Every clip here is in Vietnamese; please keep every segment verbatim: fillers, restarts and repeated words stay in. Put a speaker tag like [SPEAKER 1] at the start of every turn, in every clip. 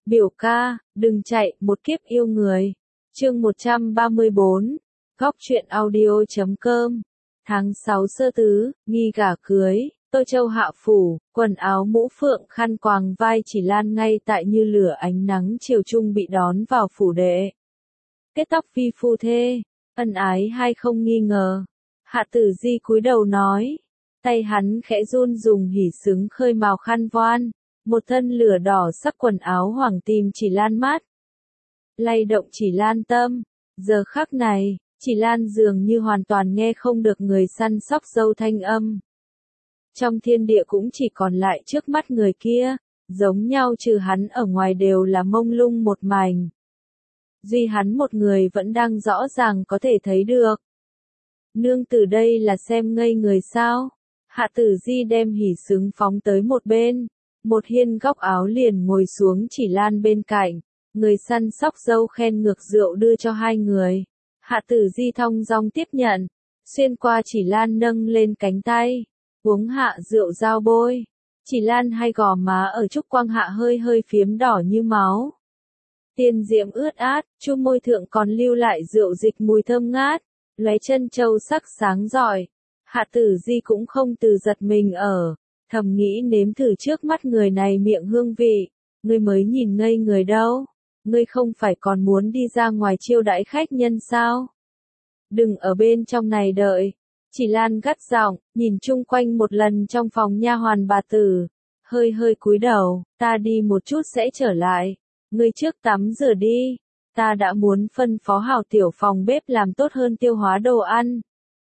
[SPEAKER 1] Biểu ca, đừng chạy, một kiếp yêu người. Chương một trăm ba mươi bốn, góc truyện audio chấm com. Tháng sáu sơ tứ, nghi gả cưới, Tô Châu hạ phủ, quần áo mũ phượng khăn quàng vai Chỉ Lan ngay tại như lửa ánh nắng chiều trung bị đón vào phủ đệ. Kết tóc vi phu thê, ân ái hay không nghi ngờ. Hạ Tử Di cúi đầu nói, tay hắn khẽ run dùng hỉ xứng khơi màu khăn voan, một thân lửa đỏ sắc quần áo hoàng tìm Chỉ Lan mắt. Lay động Chỉ Lan tâm, giờ khắc này, Chỉ Lan dường như hoàn toàn nghe không được người săn sóc dâu thanh âm. Trong thiên địa cũng chỉ còn lại trước mắt người kia, giống nhau trừ hắn ở ngoài đều là mông lung một mảnh. Duy hắn một người vẫn đang rõ ràng có thể thấy được. Nương tử đây là xem ngây người sao? Hạ Tử Di đem hỉ xứng phóng tới một bên, một hiên góc áo liền ngồi xuống Chỉ Lan bên cạnh, người săn sóc dâu khen ngược rượu đưa cho hai người. Hạ Tử Di thong dong tiếp nhận, xuyên qua Chỉ Lan nâng lên cánh tay, uống hạ rượu dao bôi. Chỉ Lan hai gò má ở trúc quang hạ hơi hơi phiếm đỏ như máu. Tiên diễm ướt át, chu môi thượng còn lưu lại rượu dịch mùi thơm ngát, lóe chân châu sắc sáng rọi. Hạ Tử Di cũng không từ giật mình ở, thầm nghĩ nếm thử trước mắt người này miệng hương vị, ngươi mới nhìn ngây người đâu, ngươi không phải còn muốn đi ra ngoài chiêu đãi khách nhân sao? Đừng ở bên trong này đợi. Chỉ Lan gắt giọng, nhìn chung quanh một lần trong phòng nha hoàn bà tử, hơi hơi cúi đầu, ta đi một chút sẽ trở lại, ngươi trước tắm rửa đi, ta đã muốn phân phó hảo tiểu phòng bếp làm tốt hơn tiêu hóa đồ ăn.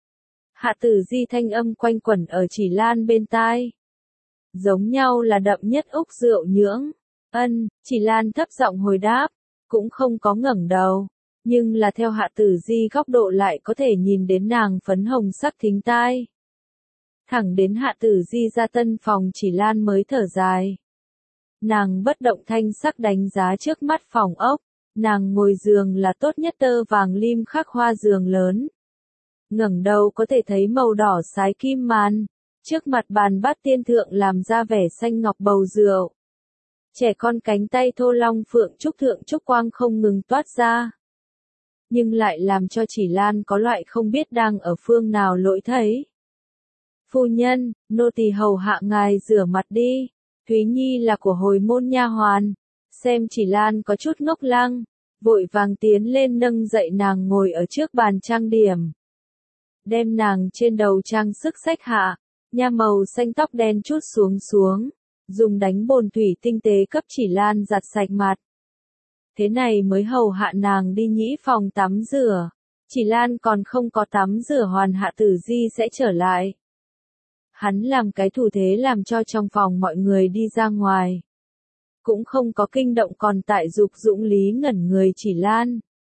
[SPEAKER 1] Hạ Tử Di thanh âm quanh quẩn ở Chỉ Lan bên tai. Giống nhau là đậm nhất úc rượu nhưỡng. Ân, Chỉ Lan thấp giọng hồi đáp, cũng không có ngẩng đầu, nhưng là theo Hạ Tử Di góc độ lại có thể nhìn đến nàng phấn hồng sắc thính tai. Thẳng đến Hạ Tử Di ra tân phòng Chỉ Lan mới thở dài. Nàng bất động thanh sắc đánh giá trước mắt phòng ốc, nàng ngồi giường là tốt nhất tơ vàng lim khắc hoa giường lớn. Ngẩng đầu có thể thấy màu đỏ sái kim màn, trước mặt bàn bát tiên thượng làm ra vẻ xanh ngọc bầu rượu. Trẻ con cánh tay thô long phượng trúc thượng trúc quang không ngừng toát ra. Nhưng lại làm cho Chỉ Lan có loại không biết đang ở phương nào lỗi thấy. Phu nhân, nô tỳ hầu hạ ngài rửa mặt đi. Thúy Nhi là của hồi môn nha hoàn. Xem Chỉ Lan có chút ngốc lăng, vội vàng tiến lên nâng dậy nàng ngồi ở trước bàn trang điểm. Đem nàng trên đầu trang sức xách hạ, nha màu xanh tóc đen chút xuống xuống, dùng đánh bồn thủy tinh tế cấp Chỉ Lan giặt sạch mặt. Thế này mới hầu hạ nàng đi nhĩ phòng tắm rửa. Chỉ Lan còn không có tắm rửa hoàn Hạ Tử Di sẽ trở lại. Hắn làm cái thủ thế làm cho trong phòng mọi người đi ra ngoài. Cũng không có kinh động còn tại dục dũng lý ngẩn người Chỉ Lan.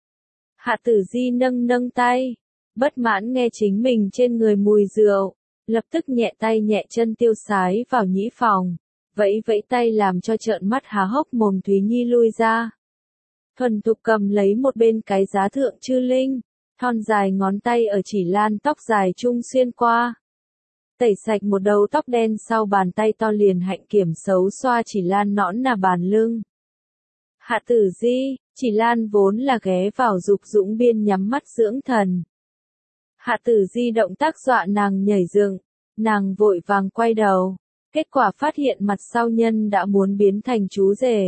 [SPEAKER 1] Hạ Tử Di nâng nâng tay, bất mãn nghe chính mình trên người mùi rượu, lập tức nhẹ tay nhẹ chân tiêu sái vào nhĩ phòng, vẫy vẫy tay làm cho trợn mắt há hốc mồm Thúy Nhi lui ra. Thuần thục cầm lấy một bên cái giá thượng chư linh, thon dài ngón tay ở Chỉ Lan tóc dài trung xuyên qua. Tẩy sạch một đầu tóc đen sau bàn tay to liền hạnh kiểm xấu xoa Chỉ Lan nõn nà bàn lưng. Hạ Tử Di, Chỉ Lan vốn là ghé vào dục dũng biên nhắm mắt dưỡng thần. Hạ Tử Di động tác dọa nàng nhảy dựng, nàng vội vàng quay đầu, kết quả phát hiện mặt sau nhân đã muốn biến thành chú rể.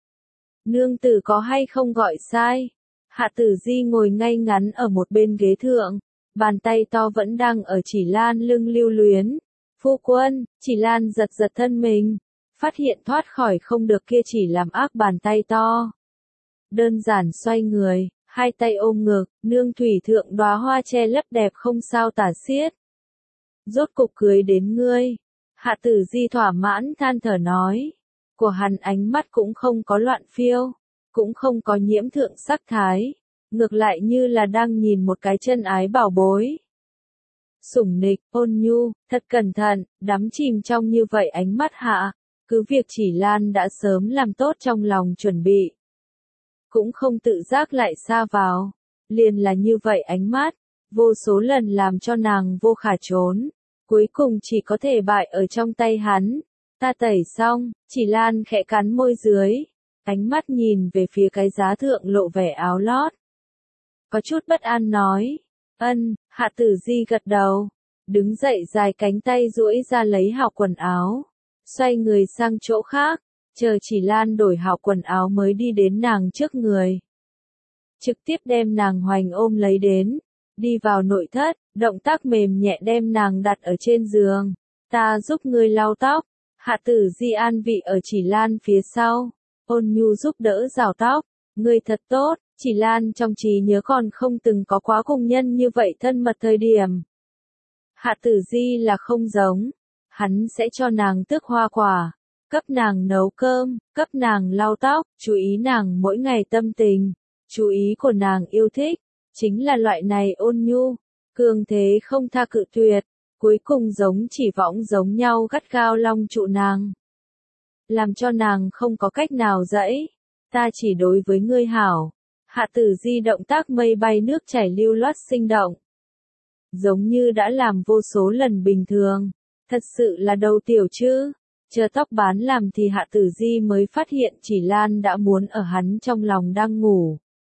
[SPEAKER 1] Nương tử có hay không gọi sai? Hạ Tử Di ngồi ngay ngắn ở một bên ghế thượng, bàn tay to vẫn đang ở Chỉ Lan lưng lưu luyến. Phu quân, Chỉ Lan giật giật thân mình, phát hiện thoát khỏi không được kia chỉ làm ác bàn tay to. Đơn giản xoay người, hai tay ôm ngực, nương thủy thượng đóa hoa che lấp đẹp không sao tả xiết. Rốt cục cưới đến ngươi. Hạ Tử Di thỏa mãn than thở nói. Của hắn ánh mắt cũng không có loạn phiêu, cũng không có nhiễm thượng sắc thái, ngược lại như là đang nhìn một cái chân ái bảo bối. Sủng nịch, ôn nhu, thật cẩn thận, đắm chìm trong như vậy ánh mắt hạ, cứ việc Chỉ Lan đã sớm làm tốt trong lòng chuẩn bị. Cũng không tự giác lại xa vào, liền là như vậy ánh mắt, vô số lần làm cho nàng vô khả trốn, cuối cùng chỉ có thể bại ở trong tay hắn. Ta tẩy xong, Chỉ Lan khẽ cắn môi dưới, ánh mắt nhìn về phía cái giá thượng lộ vẻ áo lót. Có chút bất an nói, ân, Hạ Tử Di gật đầu, đứng dậy dài cánh tay duỗi ra lấy hào quần áo, xoay người sang chỗ khác, chờ Chỉ Lan đổi hào quần áo mới đi đến nàng trước người. Trực tiếp đem nàng hoành ôm lấy đến, đi vào nội thất, động tác mềm nhẹ đem nàng đặt ở trên giường, ta giúp ngươi lau tóc. Hạ Tử Di an vị ở Chỉ Lan phía sau, ôn nhu giúp đỡ rào tóc, ngươi thật tốt. Chỉ Lan trong trí nhớ còn không từng có quá cùng nhân như vậy thân mật thời điểm. Hạ Tử Di là không giống, hắn sẽ cho nàng tước hoa quả, cấp nàng nấu cơm, cấp nàng lau tóc, chú ý nàng mỗi ngày tâm tình, chú ý của nàng yêu thích, chính là loại này ôn nhu, cường thế không tha cự tuyệt, cuối cùng giống chỉ võng giống nhau gắt gao long trụ nàng. Làm cho nàng không có cách nào dãy, ta chỉ đối với ngươi hảo. Hạ Tử Di động tác mây bay nước chảy lưu loát sinh động. Giống như đã làm vô số lần bình thường. Thật sự là đầu tiểu chứ. Chờ tóc bán làm thì Hạ Tử Di mới phát hiện Chỉ Lan đã muốn ở hắn trong lòng đang ngủ.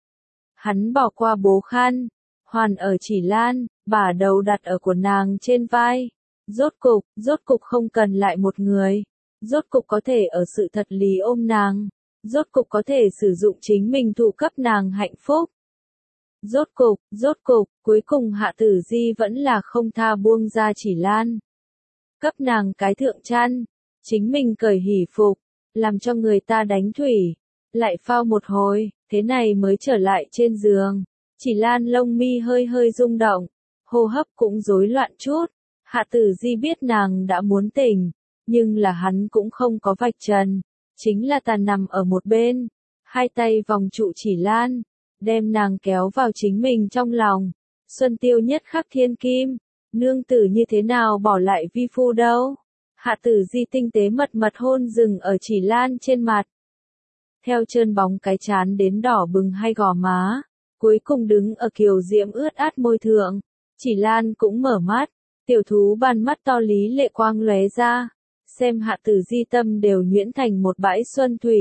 [SPEAKER 1] Hắn bỏ qua bố khăn, hoàn ở Chỉ Lan, bả đầu đặt ở của nàng trên vai. Rốt cục, rốt cục không cần lại một người. Rốt cục có thể ở sự thật lý ôm nàng. Rốt cục có thể sử dụng chính mình thụ cấp nàng hạnh phúc. Rốt cục, rốt cục, cuối cùng Hạ Tử Di vẫn là không tha buông ra Chỉ Lan. Cấp nàng cái thượng chăn, chính mình cởi hỉ phục, làm cho người ta đánh thủy, lại phao một hồi, thế này mới trở lại trên giường. Chỉ Lan lông mi hơi hơi rung động, hô hấp cũng rối loạn chút. Hạ Tử Di biết nàng đã muốn tỉnh, nhưng là hắn cũng không có vạch trần. Chính là ta nằm ở một bên, hai tay vòng trụ Chỉ Lan, đem nàng kéo vào chính mình trong lòng. Xuân tiêu nhất khắc thiên kim, nương tử như thế nào bỏ lại vi phu đâu. Hạ Tử Di tinh tế mật mật hôn dừng ở Chỉ Lan trên mặt. Theo trơn bóng cái chán đến đỏ bừng hay gò má, cuối cùng đứng ở kiều diễm ướt át môi thượng. Chỉ Lan cũng mở mắt, tiểu thú bàn mắt to lý lệ quang lóe ra. Xem Hạ Tử Di tâm đều nhuyễn thành một bãi xuân thủy.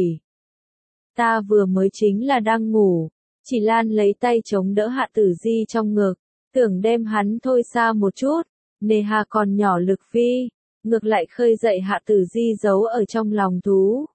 [SPEAKER 1] Ta vừa mới chính là đang ngủ, Chỉ Lan lấy tay chống đỡ Hạ Tử Di trong ngực, tưởng đem hắn thôi xa một chút, nề hà còn nhỏ lực phi, ngược lại khơi dậy Hạ Tử Di giấu ở trong lòng thú.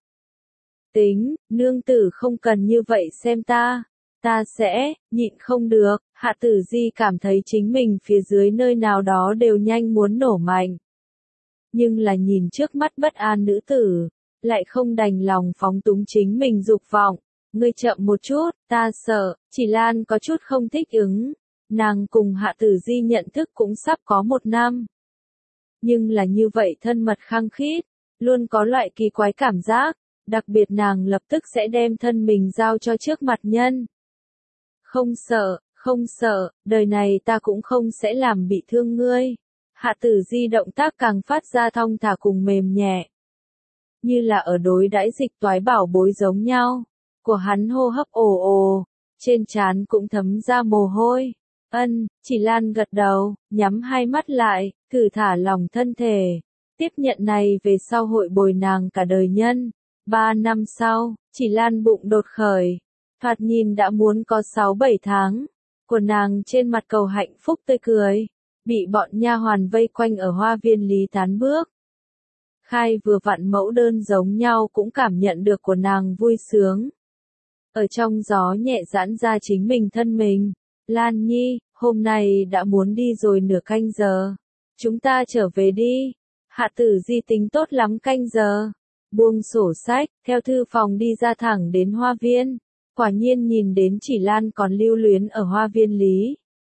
[SPEAKER 1] Tính, nương tử không cần như vậy xem ta, ta sẽ, nhịn không được. Hạ Tử Di cảm thấy chính mình phía dưới nơi nào đó đều nhanh muốn nổ mạnh. Nhưng là nhìn trước mắt bất an nữ tử, lại không đành lòng phóng túng chính mình dục vọng. Ngươi chậm một chút, ta sợ. Chỉ Lan có chút không thích ứng. Nàng cùng Hạ Tử Di nhận thức cũng sắp có một năm. Nhưng là như vậy thân mật khăng khít, luôn có loại kỳ quái cảm giác, đặc biệt nàng lập tức sẽ đem thân mình giao cho trước mặt nhân. Không sợ, không sợ, đời này ta cũng không sẽ làm bị thương ngươi. Hạ Tử Di động tác càng phát ra thong thả cùng mềm nhẹ. Như là ở đối đãi dịch toái bảo bối giống nhau. Của hắn hô hấp ồ ồ, trên trán cũng thấm ra mồ hôi. Ân, Chỉ Lan gật đầu, nhắm hai mắt lại, thử thả lòng thân thể. Tiếp nhận này về sau hội bồi nàng cả đời nhân. Ba năm sau, Chỉ Lan bụng đột khởi. Thoạt nhìn đã muốn có sáu bảy tháng. Của nàng trên mặt cầu hạnh phúc tươi cười. Bị bọn nha hoàn vây quanh ở hoa viên lý tán bước. Khai vừa vặn mẫu đơn giống nhau cũng cảm nhận được của nàng vui sướng. Ở trong gió nhẹ giãn ra chính mình thân mình. Lan Nhi, hôm nay đã muốn đi rồi nửa canh giờ. Chúng ta trở về đi. Hạ Tử Di tính tốt lắm canh giờ. Buông sổ sách, theo thư phòng đi ra thẳng đến hoa viên. Quả nhiên nhìn đến Chỉ Lan còn lưu luyến ở hoa viên lý.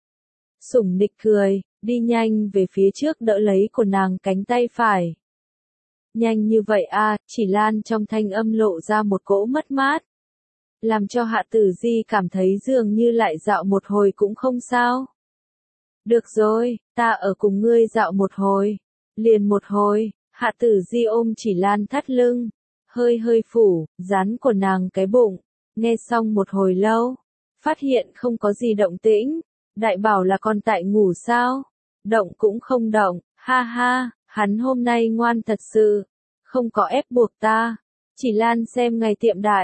[SPEAKER 1] Sủng nịch cười, đi nhanh về phía trước đỡ lấy của nàng cánh tay phải. Nhanh như vậy à, Chỉ Lan trong thanh âm lộ ra một cỗ mất mát. Làm cho Hạ Tử Di cảm thấy dường như lại dạo một hồi cũng không sao. Được rồi, ta ở cùng ngươi dạo một hồi. Liền một hồi, Hạ Tử Di ôm Chỉ Lan thắt lưng. Hơi hơi phủ, dán của nàng cái bụng. Nghe xong một hồi lâu, phát hiện không có gì động tĩnh. Đại bảo là con tại ngủ sao? Động cũng không động, ha ha, hắn hôm nay ngoan thật sự. Không có ép buộc ta. Chỉ Lan xem ngày tiệm đại,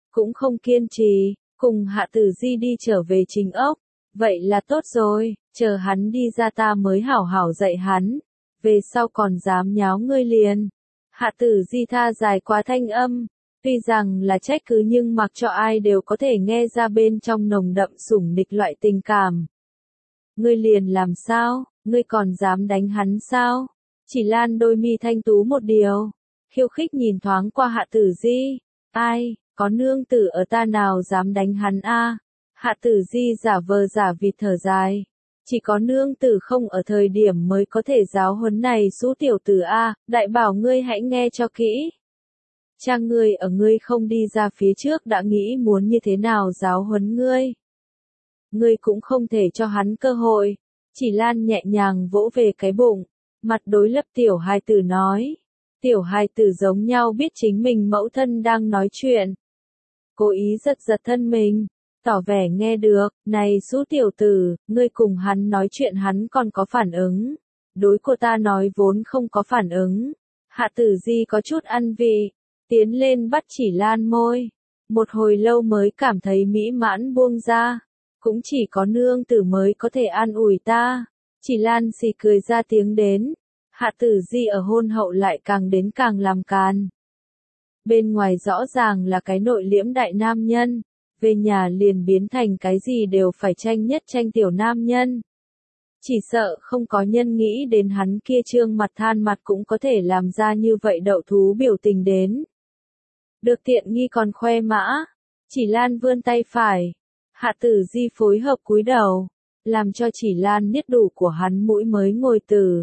[SPEAKER 1] cũng không kiên trì, cùng Hạ Tử Di đi trở về Chính Ốc. Vậy là tốt rồi, chờ hắn đi ra ta mới hảo hảo dạy hắn, về sau còn dám nháo ngươi liền. Hạ Tử Di tha dài quá thanh âm, tuy rằng là trách cứ nhưng mặc cho ai đều có thể nghe ra bên trong nồng đậm sủng nịch loại tình cảm. Ngươi liền làm sao, ngươi còn dám đánh hắn sao? Chỉ Lan đôi mi thanh tú một điều, khiêu khích nhìn thoáng qua Hạ Tử Di, ai, có nương tử ở ta nào dám đánh hắn a? Hạ Tử Di giả vờ giả vịt thở dài, chỉ có nương tử không ở thời điểm mới có thể giáo huấn này xú tiểu tử a, đại bảo ngươi hãy nghe cho kỹ. Cha ngươi ở ngươi không đi ra phía trước đã nghĩ muốn như thế nào giáo huấn ngươi. Ngươi cũng không thể cho hắn cơ hội. Chỉ Lan nhẹ nhàng vỗ về cái bụng, mặt đối lập tiểu hài tử nói. Tiểu hài tử giống nhau biết chính mình mẫu thân đang nói chuyện. Cố ý giật giật thân mình, tỏ vẻ nghe được, này xú tiểu tử, ngươi cùng hắn nói chuyện hắn còn có phản ứng. Đối cô ta nói vốn không có phản ứng. Hạ Tử Di có chút ăn vị, tiến lên bắt Chỉ Lan môi. Một hồi lâu mới cảm thấy mỹ mãn buông ra. Cũng chỉ có nương tử mới có thể an ủi ta. Chỉ Lan xì cười ra tiếng đến. Hạ Tử Di ở hôn hậu lại càng đến càng làm càn. Bên ngoài rõ ràng là cái nội liễm đại nam nhân. Về nhà liền biến thành cái gì đều phải tranh nhất tranh tiểu nam nhân. Chỉ sợ không có nhân nghĩ đến hắn kia trương mặt than mặt cũng có thể làm ra như vậy đậu thú biểu tình đến. Được tiện nghi còn khoe mã. Chỉ Lan vươn tay phải. Hạ Tử Di phối hợp cúi đầu, làm cho Chỉ Lan niết đủ của hắn mũi mới ngồi từ.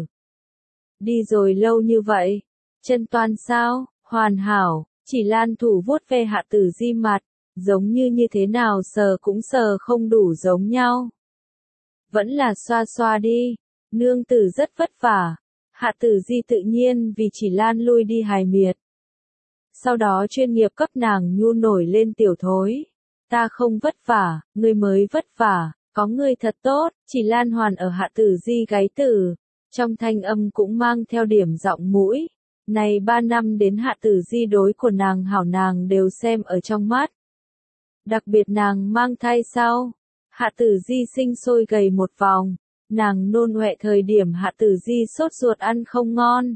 [SPEAKER 1] Đi rồi lâu như vậy, chân toan sao, hoàn hảo, Chỉ Lan thủ vuốt ve Hạ Tử Di mặt, giống như như thế nào sờ cũng sờ không đủ giống nhau. Vẫn là xoa xoa đi, nương tử rất vất vả. Hạ Tử Di tự nhiên vì Chỉ Lan lui đi hài miệt. Sau đó chuyên nghiệp cấp nàng nhu nổi lên tiểu thối. Ta không vất vả, ngươi mới vất vả, có ngươi thật tốt. Chỉ Lan hoàn ở Hạ Tử Di gáy tử, trong thanh âm cũng mang theo điểm giọng mũi. Này ba năm đến Hạ Tử Di đối của nàng hảo nàng đều xem ở trong mắt. Đặc biệt nàng mang thai sau, Hạ Tử Di sinh sôi gầy một vòng, nàng nôn ọe thời điểm Hạ Tử Di sốt ruột ăn không ngon.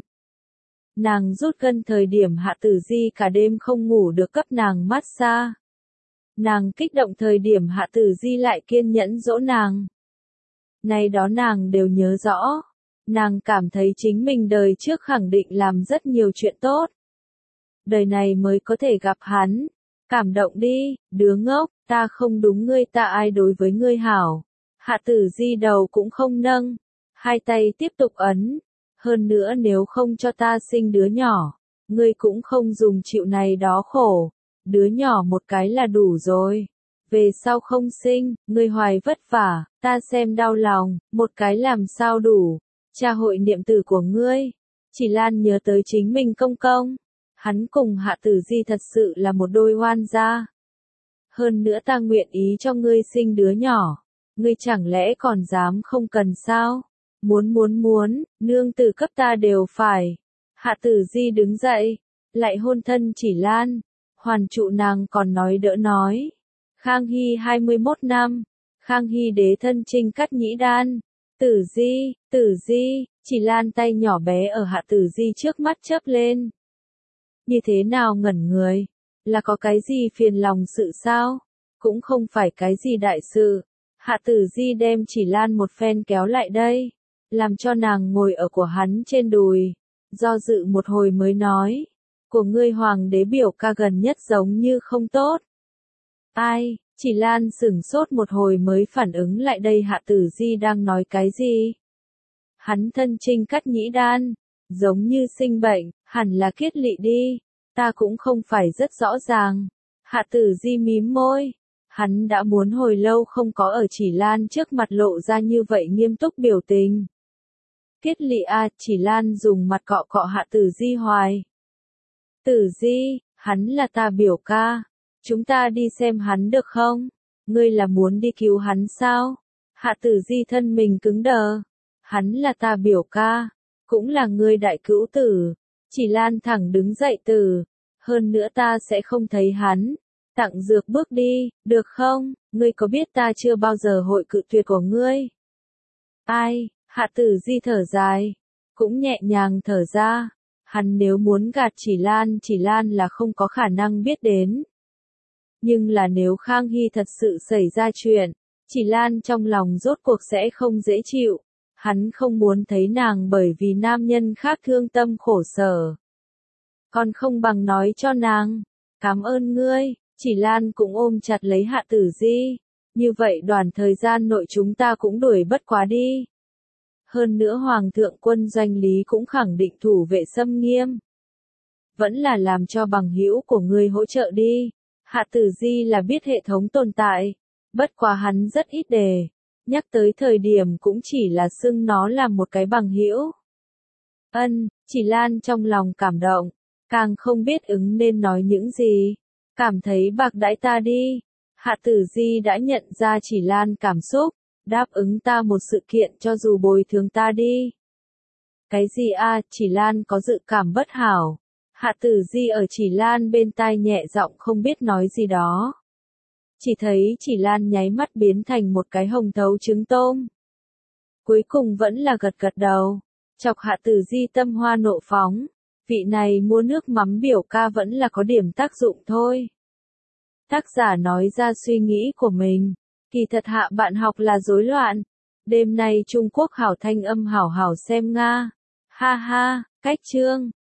[SPEAKER 1] Nàng rút cân thời điểm Hạ Tử Di cả đêm không ngủ được cấp nàng massage. Nàng kích động thời điểm Hạ Tử Di lại kiên nhẫn dỗ nàng. Này đó nàng đều nhớ rõ. Nàng cảm thấy chính mình đời trước khẳng định làm rất nhiều chuyện tốt. Đời này mới có thể gặp hắn. Cảm động đi, đứa ngốc, ta không đúng ngươi ta ai đối với ngươi hảo. Hạ Tử Di đầu cũng không nâng. Hai tay tiếp tục ấn. Hơn nữa nếu không cho ta sinh đứa nhỏ, ngươi cũng không dùng chịu này đó khổ. Đứa nhỏ một cái là đủ rồi. Về sau không sinh, ngươi hoài vất vả, ta xem đau lòng, một cái làm sao đủ. Cha hội niệm tử của ngươi. Chỉ Lan nhớ tới chính mình công công. Hắn cùng Hạ Tử Di thật sự là một đôi oan gia. Hơn nữa ta nguyện ý cho ngươi sinh đứa nhỏ. Ngươi chẳng lẽ còn dám không cần sao? Muốn muốn muốn, nương tử cấp ta đều phải. Hạ Tử Di đứng dậy, lại hôn thân Chỉ Lan. Hoàn trụ nàng còn nói đỡ nói. Khang Hy hai mươi mốt năm. Khang Hy đế thân trinh cắt nhĩ đan. Tử Di, Tử Di, Chỉ Lan tay nhỏ bé ở Hạ Tử Di trước mắt chớp lên. Như thế nào ngẩn người? Là có cái gì phiền lòng sự sao? Cũng không phải cái gì đại sự. Hạ Tử Di đem Chỉ Lan một phen kéo lại đây. Làm cho nàng ngồi ở của hắn trên đùi. Do dự một hồi mới nói. Của ngươi hoàng đế biểu ca gần nhất giống như không tốt. Ai, Chỉ Lan sửng sốt một hồi mới phản ứng lại đây Hạ Tử Di đang nói cái gì. Hắn thân trinh cắt nhĩ đan, giống như sinh bệnh, hẳn là kiết lỵ đi, ta cũng không phải rất rõ ràng. Hạ Tử Di mím môi, hắn đã muốn hồi lâu không có ở Chỉ Lan trước mặt lộ ra như vậy nghiêm túc biểu tình. Kiết lỵ a, Chỉ Lan dùng mặt cọ cọ Hạ Tử Di hoài. Tử Di, hắn là ta biểu ca. Chúng ta đi xem hắn được không? Ngươi là muốn đi cứu hắn sao? Hạ Tử Di thân mình cứng đờ. Hắn là ta biểu ca. Cũng là ngươi đại cữu tử. Chỉ Lan thẳng đứng dậy từ. Hơn nữa ta sẽ không thấy hắn. tặng dược bước đi, được không? Ngươi có biết ta chưa bao giờ hội cự tuyệt của ngươi? Ai? Hạ Tử Di thở dài, cũng nhẹ nhàng thở ra. Hắn nếu muốn gạt Chỉ Lan, Chỉ Lan là không có khả năng biết đến. Nhưng là nếu Khang Hy thật sự xảy ra chuyện, Chỉ Lan trong lòng rốt cuộc sẽ không dễ chịu. Hắn không muốn thấy nàng bởi vì nam nhân khác thương tâm khổ sở. Còn không bằng nói cho nàng, cảm ơn ngươi. Chỉ Lan cũng ôm chặt lấy Hạ Tử Di. Như vậy đoàn thời gian nội chúng ta cũng đuổi bất quá đi. Hơn nữa Hoàng thượng quân doanh lý cũng khẳng định thủ vệ xâm nghiêm. Vẫn là làm cho bằng hữu của ngươi hỗ trợ đi. Hạ Tử Di là biết hệ thống tồn tại. Bất quá hắn rất ít đề. Nhắc tới thời điểm cũng chỉ là xưng nó là một cái bằng hữu. Ân, Chỉ Lan trong lòng cảm động. Càng không biết ứng nên nói những gì. Cảm thấy bạc đãi ta đi. Hạ Tử Di đã nhận ra Chỉ Lan cảm xúc. Đáp ứng ta một sự kiện cho dù bồi thường ta đi. Cái gì a? À, Chỉ Lan có dự cảm bất hảo. Hạ Tử Di ở Chỉ Lan bên tai nhẹ giọng không biết nói gì đó. Chỉ thấy Chỉ Lan nháy mắt biến thành một cái hồng thấu trứng tôm. Cuối cùng vẫn là gật gật đầu. Chọc Hạ Tử Di tâm hoa nộ phóng. Vị này mua nước mắm biểu ca vẫn là có điểm tác dụng thôi. Tác giả nói ra suy nghĩ của mình. Kỳ thật Hạ bạn học là rối loạn. Đêm nay Trung Quốc hảo thanh âm hảo hảo xem Nga. Ha ha, cách chương.